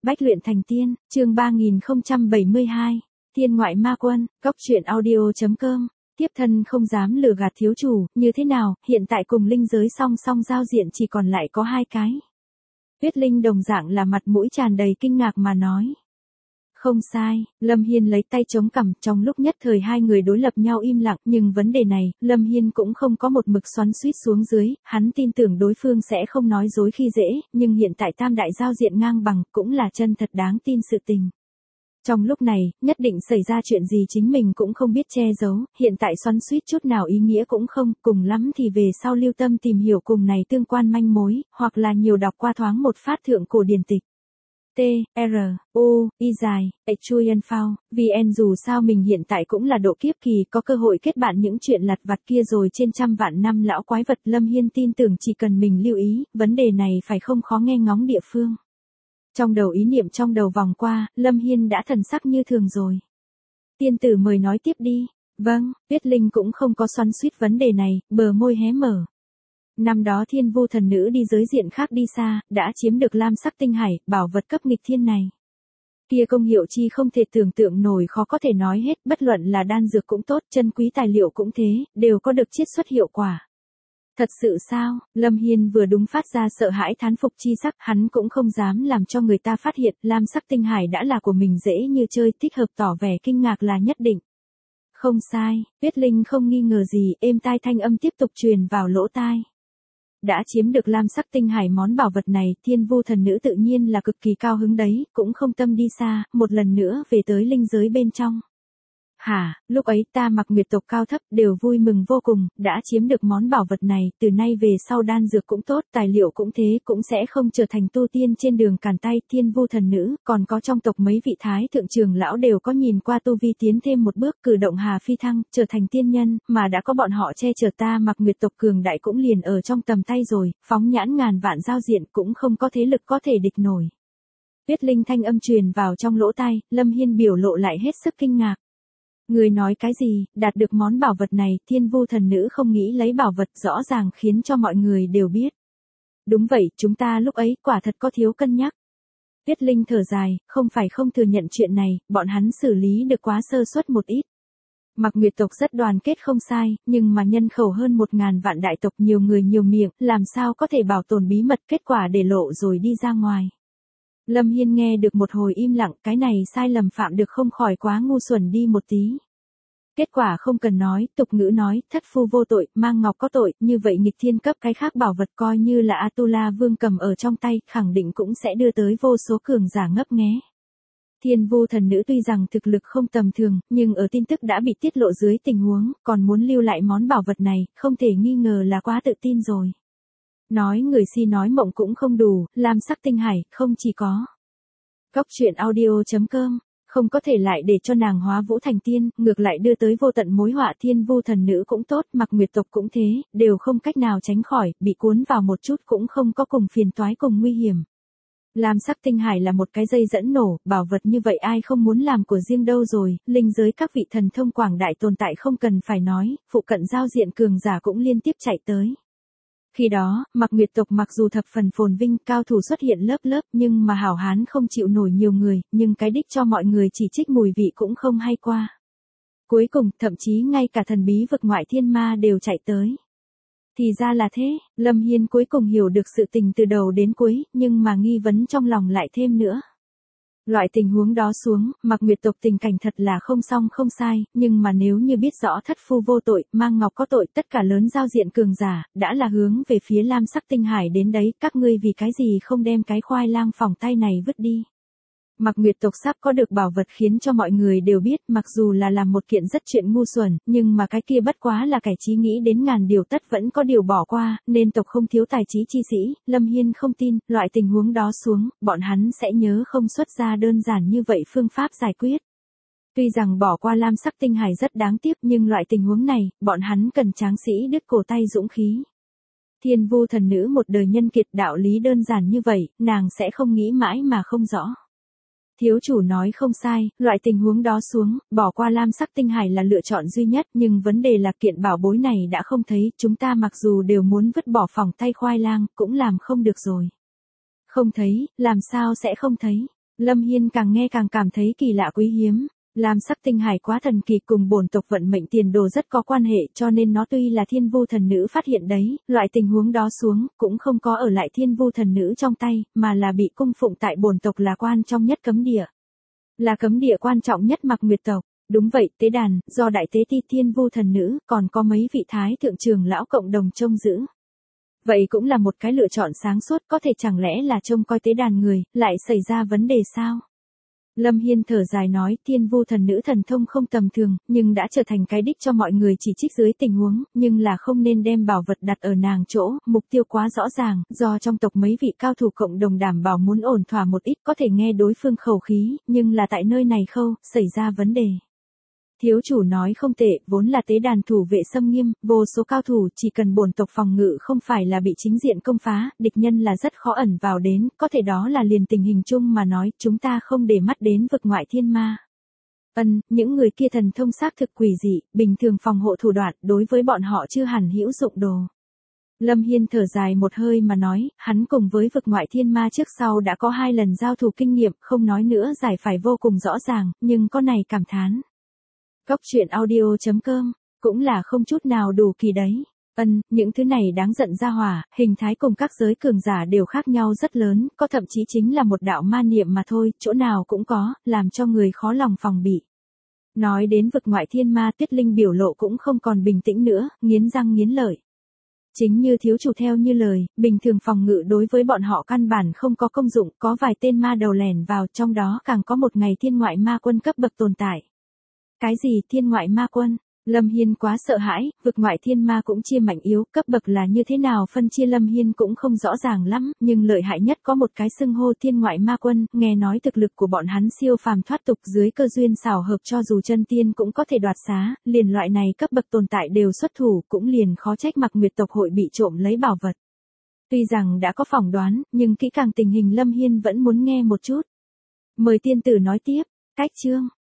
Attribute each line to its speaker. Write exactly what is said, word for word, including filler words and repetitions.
Speaker 1: Bách luyện thành tiên, chương ba nghìn không trăm bảy mươi hai, Tiên ngoại ma quân, góc truyện audio chấm com. Tiếp thân không dám lừa gạt thiếu chủ, như thế nào, hiện tại cùng linh giới song song giao diện chỉ còn lại có hai cái. Tuyết Linh đồng dạng là mặt mũi tràn đầy kinh ngạc mà nói. Không sai, Lâm Hiên lấy tay chống cằm, trong lúc nhất thời hai người đối lập nhau im lặng, nhưng vấn đề này, Lâm Hiên cũng không có một mực xoắn xuýt xuống dưới, hắn tin tưởng đối phương sẽ không nói dối khi dễ, nhưng hiện tại tam đại giao diện ngang bằng, cũng là chân thật đáng tin sự tình. Trong lúc này, nhất định xảy ra chuyện gì chính mình cũng không biết che giấu, hiện tại xoắn xuýt chút nào ý nghĩa cũng không, cùng lắm thì về sau lưu tâm tìm hiểu cùng này tương quan manh mối, hoặc là nhiều đọc qua thoáng một phát thượng cổ điển tịch. T, R, U, Y dài, H Chuyen Phao, vì en dù sao mình hiện tại cũng là độ kiếp kỳ có cơ hội kết bạn những chuyện lặt vặt kia rồi trên trăm vạn năm lão quái vật. Lâm Hiên tin tưởng chỉ cần mình lưu ý, vấn đề này phải không khó nghe ngóng địa phương. Trong đầu ý niệm trong đầu vòng qua, Lâm Hiên đã thần sắc như thường rồi. Tiên tử mời nói tiếp đi. Vâng, Tuyết Linh cũng không có xoắn xuýt vấn đề này, bờ môi hé mở. Năm đó Thiên Vu thần nữ đi giới diện khác đi xa, đã chiếm được lam sắc tinh hải, bảo vật cấp nghịch thiên này. Kia công hiệu chi không thể tưởng tượng nổi, khó có thể nói hết, bất luận là đan dược cũng tốt, chân quý tài liệu cũng thế, đều có được chiết xuất hiệu quả. Thật sự sao? Lâm Hiên vừa đúng phát ra sợ hãi thán phục chi sắc, hắn cũng không dám làm cho người ta phát hiện, lam sắc tinh hải đã là của mình dễ như chơi, thích hợp tỏ vẻ kinh ngạc là nhất định. Không sai, Tuyết Linh không nghi ngờ gì, êm tai thanh âm tiếp tục truyền vào lỗ tai. Đã chiếm được lam sắc tinh hải món bảo vật này, Thiên Vu thần nữ tự nhiên là cực kỳ cao hứng đấy, cũng không tâm đi xa, một lần nữa về tới linh giới bên trong. Hả, lúc ấy ta Mặc Nguyệt tộc cao thấp đều vui mừng vô cùng, đã chiếm được món bảo vật này, từ nay về sau đan dược cũng tốt, tài liệu cũng thế, cũng sẽ không trở thành tu tiên trên đường càn tay. Thiên Vu thần nữ, còn có trong tộc mấy vị thái thượng trưởng lão đều có nhìn qua tu vi tiến thêm một bước, cử động hà phi thăng, trở thành tiên nhân, mà đã có bọn họ che chở ta Mặc Nguyệt tộc cường đại cũng liền ở trong tầm tay rồi, phóng nhãn ngàn vạn giao diện cũng không có thế lực có thể địch nổi. Tuyết Linh thanh âm truyền vào trong lỗ tai, Lâm Hiên biểu lộ lại hết sức kinh ngạc. Người nói cái gì, đạt được món bảo vật này, Thiên Vu thần nữ không nghĩ lấy bảo vật, rõ ràng khiến cho mọi người đều biết. Đúng vậy, chúng ta lúc ấy quả thật có thiếu cân nhắc. Tuyết Linh thở dài, không phải không thừa nhận chuyện này, bọn hắn xử lý được quá sơ suất một ít. Mặc Nguyệt tộc rất đoàn kết không sai, nhưng mà nhân khẩu hơn một ngàn vạn đại tộc, nhiều người nhiều miệng, làm sao có thể bảo tồn bí mật, kết quả để lộ rồi đi ra ngoài. Lâm Hiên nghe được một hồi im lặng, cái này sai lầm phạm được không khỏi quá ngu xuẩn đi một tí. Kết quả không cần nói, tục ngữ nói, thất phu vô tội, mang ngọc có tội, như vậy nghịch thiên cấp cái khác bảo vật coi như là Atula Vương cầm ở trong tay, khẳng định cũng sẽ đưa tới vô số cường giả ngấp nghé. Thiên Vu thần nữ tuy rằng thực lực không tầm thường, nhưng ở tin tức đã bị tiết lộ dưới tình huống, còn muốn lưu lại món bảo vật này, không thể nghi ngờ là quá tự tin rồi. Nói người si nói mộng cũng không đủ, lam sắc tinh hải, không chỉ có. Góc truyện audio chấm com, không có thể lại để cho nàng hóa vũ thành tiên, ngược lại đưa tới vô tận mối họa. Thiên Vu thần nữ cũng tốt, Mặc Nguyệt tộc cũng thế, đều không cách nào tránh khỏi, bị cuốn vào một chút cũng không có cùng phiền toái cùng nguy hiểm. Lam sắc tinh hải là một cái dây dẫn nổ, bảo vật như vậy ai không muốn làm của riêng đâu rồi, linh giới các vị thần thông quảng đại tồn tại không cần phải nói, phụ cận giao diện cường giả cũng liên tiếp chạy tới. Khi đó, Mặc Nguyệt tộc mặc dù thập phần phồn vinh, cao thủ xuất hiện lớp lớp, nhưng mà hảo hán không chịu nổi nhiều người, nhưng cái đích cho mọi người chỉ trích mùi vị cũng không hay qua. Cuối cùng, thậm chí ngay cả thần bí vực ngoại thiên ma đều chạy tới. Thì ra là thế, Lâm Hiên cuối cùng hiểu được sự tình từ đầu đến cuối, nhưng mà nghi vấn trong lòng lại thêm nữa. Loại tình huống đó xuống, Mặc Nguyệt tộc tình cảnh thật là không xong không sai, nhưng mà nếu như biết rõ thất phu vô tội, mang ngọc có tội, tất cả lớn giao diện cường giả, đã là hướng về phía lam sắc tinh hải đến đấy, các ngươi vì cái gì không đem cái khoai lang phỏng tay này vứt đi. Mặc Nguyệt tộc sắp có được bảo vật khiến cho mọi người đều biết, mặc dù là làm một kiện rất chuyện ngu xuẩn, nhưng mà cái kia bất quá là kẻ trí nghĩ đến ngàn điều tất vẫn có điều bỏ qua, nên tộc không thiếu tài trí chi sĩ. Lâm Hiên không tin, loại tình huống đó xuống, bọn hắn sẽ nhớ không xuất ra đơn giản như vậy phương pháp giải quyết. Tuy rằng bỏ qua lam sắc tinh hải rất đáng tiếc, nhưng loại tình huống này, bọn hắn cần tráng sĩ đứt cổ tay dũng khí. Thiên Vu thần nữ một đời nhân kiệt, đạo lý đơn giản như vậy, nàng sẽ không nghĩ mãi mà không rõ. Thiếu chủ nói không sai, loại tình huống đó xuống, bỏ qua lam sắc tinh hải là lựa chọn duy nhất, nhưng vấn đề là kiện bảo bối này đã không thấy, chúng ta mặc dù đều muốn vứt bỏ phỏng tay khoai lang, cũng làm không được rồi. Không thấy, làm sao sẽ không thấy? Lâm Hiên càng nghe càng cảm thấy kỳ lạ quý hiếm. Lam sắc tinh hải quá thần kỳ, cùng bổn tộc vận mệnh tiền đồ rất có quan hệ, cho nên nó tuy là thiên vu thần nữ phát hiện đấy, loại tình huống đó xuống, cũng không có ở lại thiên vu thần nữ trong tay, mà là bị cung phụng tại bổn tộc là quan trong nhất cấm địa. Là cấm địa quan trọng nhất Mạc Nguyệt tộc. Đúng vậy, tế đàn, do đại tế ti thiên vu thần nữ, còn có mấy vị thái thượng trưởng lão cộng đồng trông giữ. Vậy cũng là một cái lựa chọn sáng suốt, có thể chẳng lẽ là trông coi tế đàn người, lại xảy ra vấn đề sao? Lâm Hiên thở dài nói, thiên vu thần nữ thần thông không tầm thường, nhưng đã trở thành cái đích cho mọi người chỉ trích dưới tình huống, nhưng là không nên đem bảo vật đặt ở nàng chỗ, mục tiêu quá rõ ràng, do trong tộc mấy vị cao thủ cộng đồng đảm bảo muốn ổn thỏa một ít, có thể nghe đối phương khẩu khí, nhưng là tại nơi này khâu, xảy ra vấn đề. Thiếu chủ nói không tệ, vốn là tế đàn thủ vệ xâm nghiêm, vô số cao thủ, chỉ cần bổn tộc phòng ngự không phải là bị chính diện công phá, địch nhân là rất khó ẩn vào đến, có thể đó là liền tình hình chung mà nói, chúng ta không để mắt đến vực ngoại thiên ma. Ân, những người kia thần thông xác thực quỷ dị, bình thường phòng hộ thủ đoạn, đối với bọn họ chưa hẳn hữu dụng đồ. Lâm Hiên thở dài một hơi mà nói, hắn cùng với vực ngoại thiên ma trước sau đã có hai lần giao thủ kinh nghiệm, không nói nữa giải phải vô cùng rõ ràng, nhưng có này cảm thán. Góc truyện audio chấm com, cũng là không chút nào đủ kỳ đấy. Ân, những thứ này đáng giận ra hỏa, hình thái cùng các giới cường giả đều khác nhau rất lớn, có thậm chí chính là một đạo ma niệm mà thôi, chỗ nào cũng có, làm cho người khó lòng phòng bị. Nói đến vực ngoại thiên ma, Tuyết Linh biểu lộ cũng không còn bình tĩnh nữa, nghiến răng nghiến lợi. Chính như thiếu chủ theo như lời, bình thường phòng ngự đối với bọn họ căn bản không có công dụng, có vài tên ma đầu lẻn vào, trong đó càng có một ngày thiên ngoại ma quân cấp bậc tồn tại. Cái gì thiên ngoại ma quân? Lâm Hiên quá sợ hãi, vực ngoại thiên ma cũng chia mạnh yếu, cấp bậc là như thế nào phân chia Lâm Hiên cũng không rõ ràng lắm, nhưng lợi hại nhất có một cái xưng hô thiên ngoại ma quân, nghe nói thực lực của bọn hắn siêu phàm thoát tục, dưới cơ duyên xảo hợp cho dù chân tiên cũng có thể đoạt xá, liền loại này cấp bậc tồn tại đều xuất thủ, cũng liền khó trách Mạc Nguyệt tộc hội bị trộm lấy bảo vật. Tuy rằng đã có phỏng đoán, nhưng kỹ càng tình hình Lâm Hiên vẫn muốn nghe một chút. Mời tiên tử nói tiếp, cách chương.